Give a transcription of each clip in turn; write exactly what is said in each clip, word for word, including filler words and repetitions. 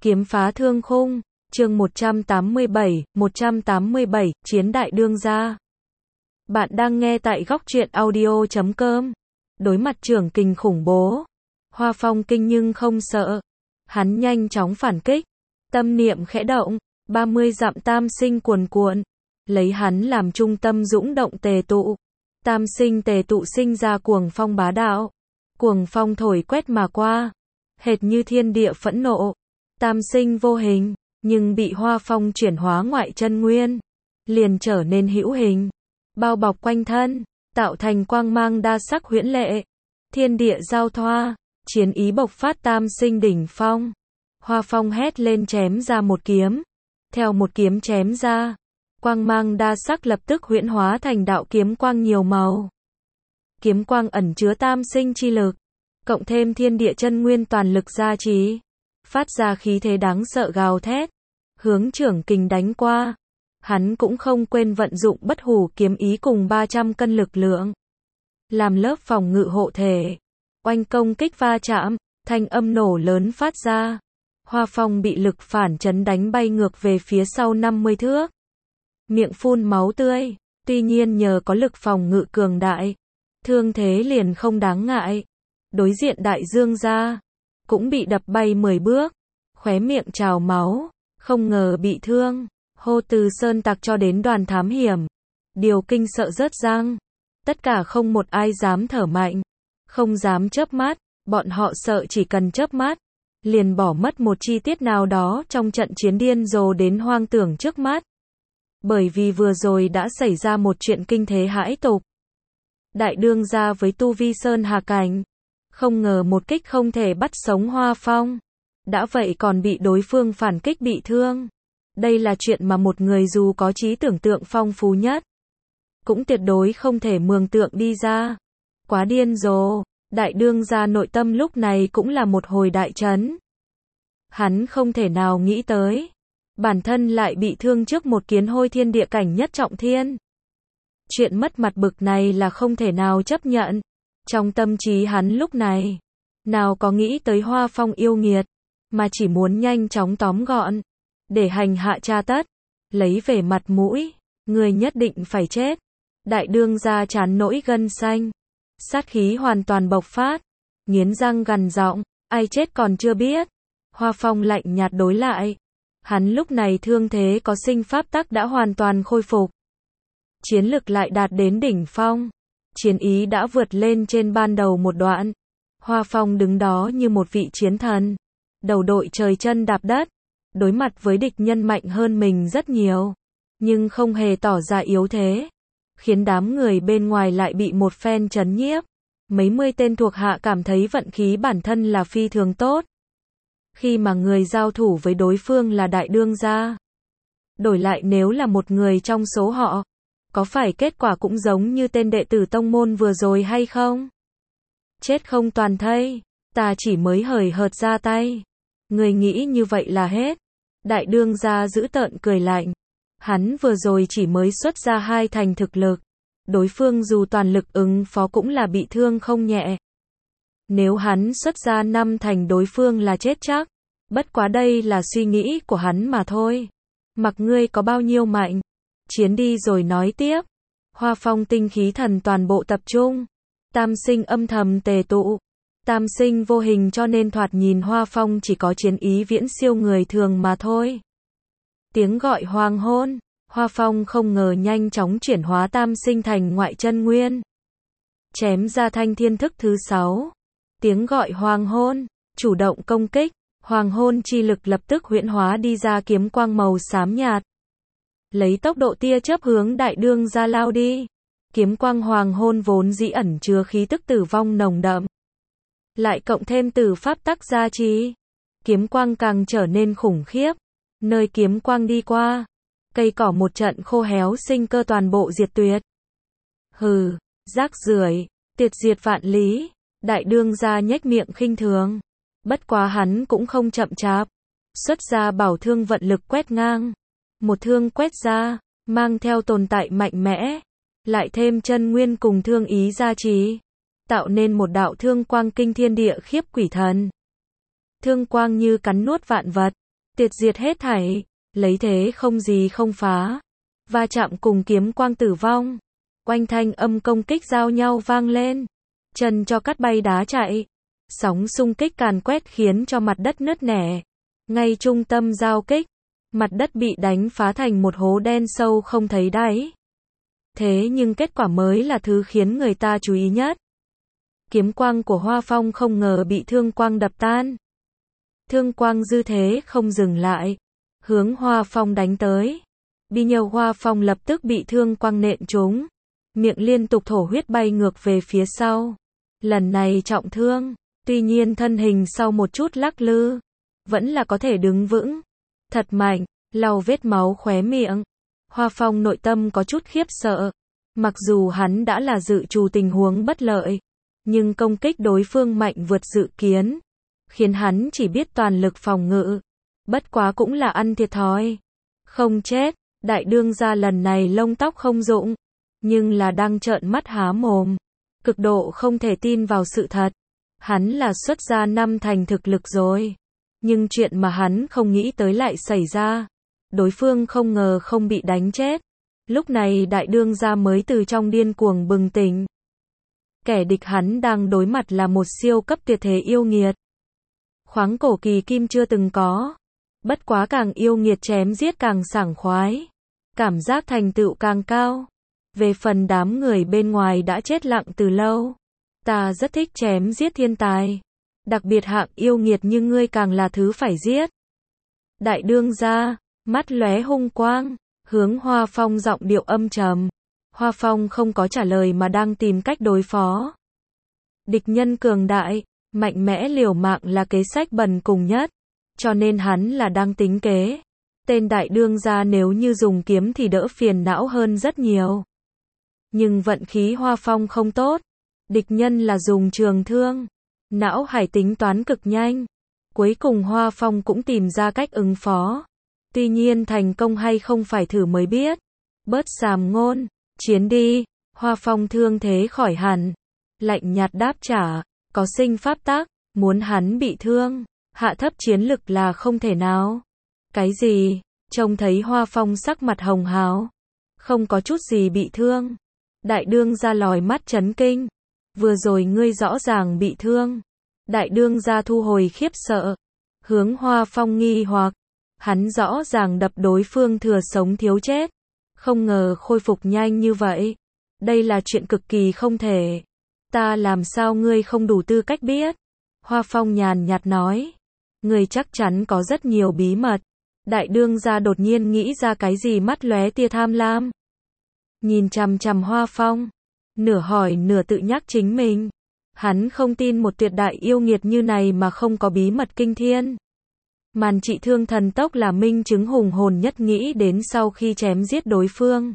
Kiếm phá thương khung, chương một trăm tám mươi bảy, một trăm tám mươi bảy, Chiến đại đương gia. Bạn đang nghe tại góc truyện audio chấm com. Đối mặt trưởng kình khủng bố, Hoa Phong kinh nhưng không sợ. Hắn nhanh chóng phản kích, tâm niệm khẽ động, ba mươi dặm tam sinh cuồn cuộn, lấy hắn làm trung tâm dũng động tề tụ. Tam sinh tề tụ sinh ra cuồng phong bá đạo. Cuồng phong thổi quét mà qua, hệt như thiên địa phẫn nộ. Tam sinh vô hình, nhưng bị Hoa Phong chuyển hóa ngoại chân nguyên, liền trở nên hữu hình, bao bọc quanh thân, tạo thành quang mang đa sắc huyễn lệ. Thiên địa giao thoa, chiến ý bộc phát tam sinh đỉnh phong. Hoa Phong hét lên chém ra một kiếm. Theo một kiếm chém ra, quang mang đa sắc lập tức huyễn hóa thành đạo kiếm quang nhiều màu. Kiếm quang ẩn chứa tam sinh chi lực, cộng thêm thiên địa chân nguyên toàn lực gia trì, phát ra khí thế đáng sợ gào thét, hướng trưởng kình đánh qua. Hắn cũng không quên vận dụng bất hủ kiếm ý cùng ba trăm cân lực lượng, làm lớp phòng ngự hộ thể. Oanh công kích va chạm, thanh âm nổ lớn phát ra. Hoa Phong bị lực phản chấn đánh bay ngược về phía sau năm mươi thước, miệng phun máu tươi. Tuy nhiên nhờ có lực phòng ngự cường đại, thương thế liền không đáng ngại. Đối diện đại dương gia cũng bị đập bay mười bước, khóe miệng trào máu, không ngờ bị thương. Hô từ sơn tặc cho đến đoàn thám hiểm, điều kinh sợ rớt răng. Tất cả không một ai dám thở mạnh, không dám chớp mắt. Bọn họ sợ chỉ cần chớp mắt, liền bỏ mất một chi tiết nào đó trong trận chiến điên rồ đến hoang tưởng trước mắt. Bởi vì vừa rồi đã xảy ra một chuyện kinh thế hãi tục. Đại đương gia với tu vi sơn hà cảnh, không ngờ một kích không thể bắt sống Hoa Phong. Đã vậy còn bị đối phương phản kích bị thương. Đây là chuyện mà một người dù có trí tưởng tượng phong phú nhất, cũng tuyệt đối không thể mường tượng đi ra. Quá điên rồ. Đại đương gia nội tâm lúc này cũng là một hồi đại chấn. Hắn không thể nào nghĩ tới, bản thân lại bị thương trước một kiến hôi thiên địa cảnh nhất trọng thiên. Chuyện mất mặt bực này là không thể nào chấp nhận. Trong tâm trí hắn lúc này, nào có nghĩ tới Hoa Phong yêu nghiệt, mà chỉ muốn nhanh chóng tóm gọn, để hành hạ tra tất, lấy về mặt mũi. Người nhất định phải chết. Đại đương gia chán nỗi gân xanh, sát khí hoàn toàn bộc phát, nghiến răng gằn giọng, ai chết còn chưa biết. Hoa Phong lạnh nhạt đối lại. Hắn lúc này thương thế có sinh pháp tắc đã hoàn toàn khôi phục, chiến lực lại đạt đến đỉnh phong, chiến ý đã vượt lên trên ban đầu một đoạn. Hoa Phong đứng đó như một vị chiến thần, đầu đội trời chân đạp đất, đối mặt với địch nhân mạnh hơn mình rất nhiều, nhưng không hề tỏ ra yếu thế, khiến đám người bên ngoài lại bị một phen chấn nhiếp. Mấy mươi tên thuộc hạ cảm thấy vận khí bản thân là phi thường tốt, khi mà người giao thủ với đối phương là đại đương gia. Đổi lại nếu là một người trong số họ, có phải kết quả cũng giống như tên đệ tử tông môn vừa rồi hay không? Chết không toàn thây, ta chỉ mới hời hợt ra tay. Người nghĩ như vậy là hết. Đại đương gia dữ tợn cười lạnh. Hắn vừa rồi chỉ mới xuất ra hai thành thực lực, đối phương dù toàn lực ứng phó cũng là bị thương không nhẹ. Nếu hắn xuất ra năm thành đối phương là chết chắc. Bất quá đây là suy nghĩ của hắn mà thôi. Mặc ngươi có bao nhiêu mạnh, chiến đi rồi nói tiếp. Hoa Phong tinh khí thần toàn bộ tập trung, tam sinh âm thầm tề tụ. Tam sinh vô hình cho nên thoạt nhìn Hoa Phong chỉ có chiến ý viễn siêu người thường mà thôi. Tiếng gọi hoàng hôn, Hoa Phong không ngờ nhanh chóng chuyển hóa tam sinh thành ngoại chân nguyên, chém ra thanh thiên thức thứ sáu. Tiếng gọi hoàng hôn, chủ động công kích. Hoàng hôn chi lực lập tức huyễn hóa đi ra kiếm quang màu xám nhạt, lấy tốc độ tia chớp hướng đại đương gia lao đi. Kiếm quang hoàng hôn vốn dĩ ẩn chứa khí tức tử vong nồng đậm, lại cộng thêm tử pháp tắc gia trì, kiếm quang càng trở nên khủng khiếp. Nơi kiếm quang đi qua, cây cỏ một trận khô héo, sinh cơ toàn bộ diệt tuyệt. Hừ, rác rưởi, tiệt diệt vạn lý. Đại đương gia nhếch miệng khinh thường. Bất quá hắn cũng không chậm chạp, xuất ra bảo thương vận lực quét ngang. Một thương quét ra, mang theo tồn tại mạnh mẽ, lại thêm chân nguyên cùng thương ý gia trì, tạo nên một đạo thương quang kinh thiên địa khiếp quỷ thần. Thương quang như cắn nuốt vạn vật, Tiệt diệt hết thảy, lấy thế không gì không phá. Va chạm cùng kiếm quang tử vong. Oanh thanh âm công kích giao nhau vang lên. Chân cho cắt bay đá chạy. Sóng xung kích càn quét khiến cho mặt đất nứt nẻ. Ngay trung tâm giao kích, mặt đất bị đánh phá thành một hố đen sâu không thấy đáy. Thế nhưng kết quả mới là thứ khiến người ta chú ý nhất. Kiếm quang của Hoa Phong không ngờ bị thương quang đập tan. Thương quang dư thế không dừng lại, hướng Hoa Phong đánh tới. Bi nhiều Hoa Phong lập tức bị thương quang nện trúng, miệng liên tục thổ huyết bay ngược về phía sau. Lần này trọng thương, tuy nhiên thân hình sau một chút lắc lư, vẫn là có thể đứng vững. Thật mạnh, lau vết máu khóe miệng. Hoa Phong nội tâm có chút khiếp sợ. Mặc dù hắn đã là dự trù tình huống bất lợi, nhưng công kích đối phương mạnh vượt dự kiến, khiến hắn chỉ biết toàn lực phòng ngự. Bất quá cũng là ăn thiệt thòi. Không chết, đại đương gia lần này lông tóc không rụng, nhưng là đang trợn mắt há mồm. Cực độ không thể tin vào sự thật. Hắn là xuất gia năm thành thực lực rồi. Nhưng chuyện mà hắn không nghĩ tới lại xảy ra. Đối phương không ngờ không bị đánh chết. Lúc này đại đương gia mới từ trong điên cuồng bừng tỉnh. Kẻ địch hắn đang đối mặt là một siêu cấp tuyệt thế yêu nghiệt. Khoáng cổ kỳ kim chưa từng có. Bất quá càng yêu nghiệt chém giết càng sảng khoái. Cảm giác thành tựu càng cao. Về phần đám người bên ngoài đã chết lặng từ lâu. Ta rất thích chém giết thiên tài. Đặc biệt hạng yêu nghiệt như ngươi càng là thứ phải giết. Đại đương gia, mắt lóe hung quang, hướng Hoa Phong giọng điệu âm trầm. Hoa Phong không có trả lời mà đang tìm cách đối phó. Địch nhân cường đại, mạnh mẽ liều mạng là kế sách bần cùng nhất. Cho nên hắn là đang tính kế. Tên đại đương gia nếu như dùng kiếm thì đỡ phiền não hơn rất nhiều. Nhưng vận khí Hoa Phong không tốt. Địch nhân là dùng trường thương. Não hải tính toán cực nhanh. Cuối cùng Hoa Phong cũng tìm ra cách ứng phó. Tuy nhiên thành công hay không phải thử mới biết. Bớt sàm ngôn, chiến đi. Hoa Phong thương thế khỏi hẳn. Lạnh nhạt đáp trả, có sinh pháp tắc, muốn hắn bị thương, hạ thấp chiến lực là không thể nào. Cái gì? Trông thấy Hoa Phong sắc mặt hồng hào. Không có chút gì bị thương. Đại đương gia lòi mắt chấn kinh. Vừa rồi ngươi rõ ràng bị thương. Đại đương gia thu hồi khiếp sợ. Hướng Hoa Phong nghi hoặc. Hắn rõ ràng đập đối phương thừa sống thiếu chết. Không ngờ khôi phục nhanh như vậy. Đây là chuyện cực kỳ không thể. Ta làm sao ngươi không đủ tư cách biết? Hoa Phong nhàn nhạt nói. Ngươi chắc chắn có rất nhiều bí mật. Đại đương gia đột nhiên nghĩ ra cái gì mắt lóe tia tham lam. Nhìn chằm chằm Hoa Phong. Nửa hỏi nửa tự nhắc chính mình. Hắn không tin một tuyệt đại yêu nghiệt như này mà không có bí mật kinh thiên. Màn trị thương thần tốc là minh chứng hùng hồn nhất nghĩ đến sau khi chém giết đối phương.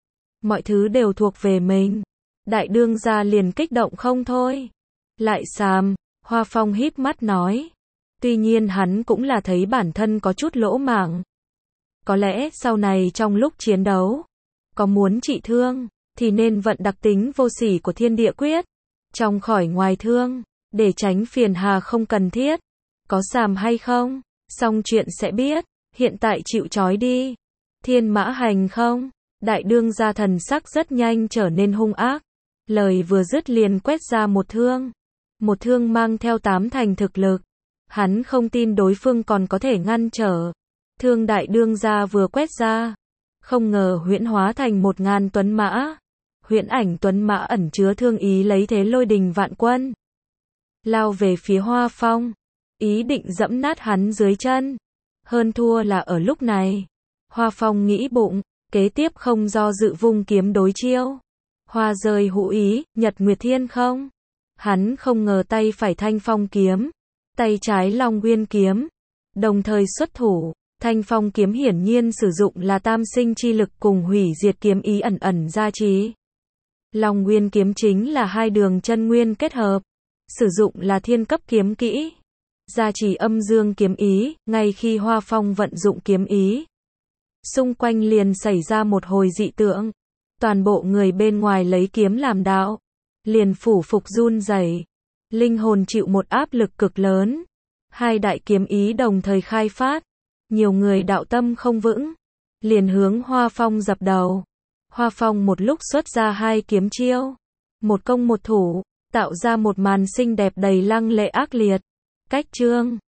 Mọi thứ đều thuộc về mình. Đại đương gia liền kích động không thôi. Lại xàm, Hoa Phong híp mắt nói. Tuy nhiên hắn cũng là thấy bản thân có chút lỗ mãng. Có lẽ sau này trong lúc chiến đấu, có muốn trị thương, thì nên vận đặc tính vô sỉ của thiên địa quyết. Trong khỏi ngoài thương, để tránh phiền hà không cần thiết. Có xàm hay không? Xong chuyện sẽ biết. Hiện tại chịu trói đi. Thiên mã hành không? Đại đương gia thần sắc rất nhanh trở nên hung ác. Lời vừa dứt liền quét ra một thương. Một thương mang theo tám thành thực lực. Hắn không tin đối phương còn có thể ngăn trở. Thương đại đương gia vừa quét ra. Không ngờ huyễn hóa thành một ngàn tuấn mã. Huyễn ảnh tuấn mã ẩn chứa thương ý lấy thế lôi đình vạn quân. Lao về phía Hoa Phong. Ý định dẫm nát hắn dưới chân. Hơn thua là ở lúc này. Hoa Phong nghĩ bụng. Kế tiếp không do dự vung kiếm đối chiêu. Hoa rơi hữu ý, nhật nguyệt thiên không. Hắn không ngờ tay phải thanh phong kiếm. Tay trái long nguyên kiếm. Đồng thời xuất thủ. Thanh phong kiếm hiển nhiên sử dụng là tam sinh chi lực cùng hủy diệt kiếm ý ẩn ẩn gia trì. Long nguyên kiếm chính là hai đường chân nguyên kết hợp. Sử dụng là thiên cấp kiếm kỹ. Gia trì âm dương kiếm ý, ngay khi Hoa Phong vận dụng kiếm ý. Xung quanh liền xảy ra một hồi dị tượng. Toàn bộ người bên ngoài lấy kiếm làm đạo. Liền phủ phục run rẩy. Linh hồn chịu một áp lực cực lớn. Hai đại kiếm ý đồng thời khai phát. Nhiều người đạo tâm không vững, liền hướng Hoa Phong dập đầu. Hoa Phong một lúc xuất ra hai kiếm chiêu, một công một thủ, tạo ra một màn xinh đẹp đầy lăng lệ ác liệt. Cách chương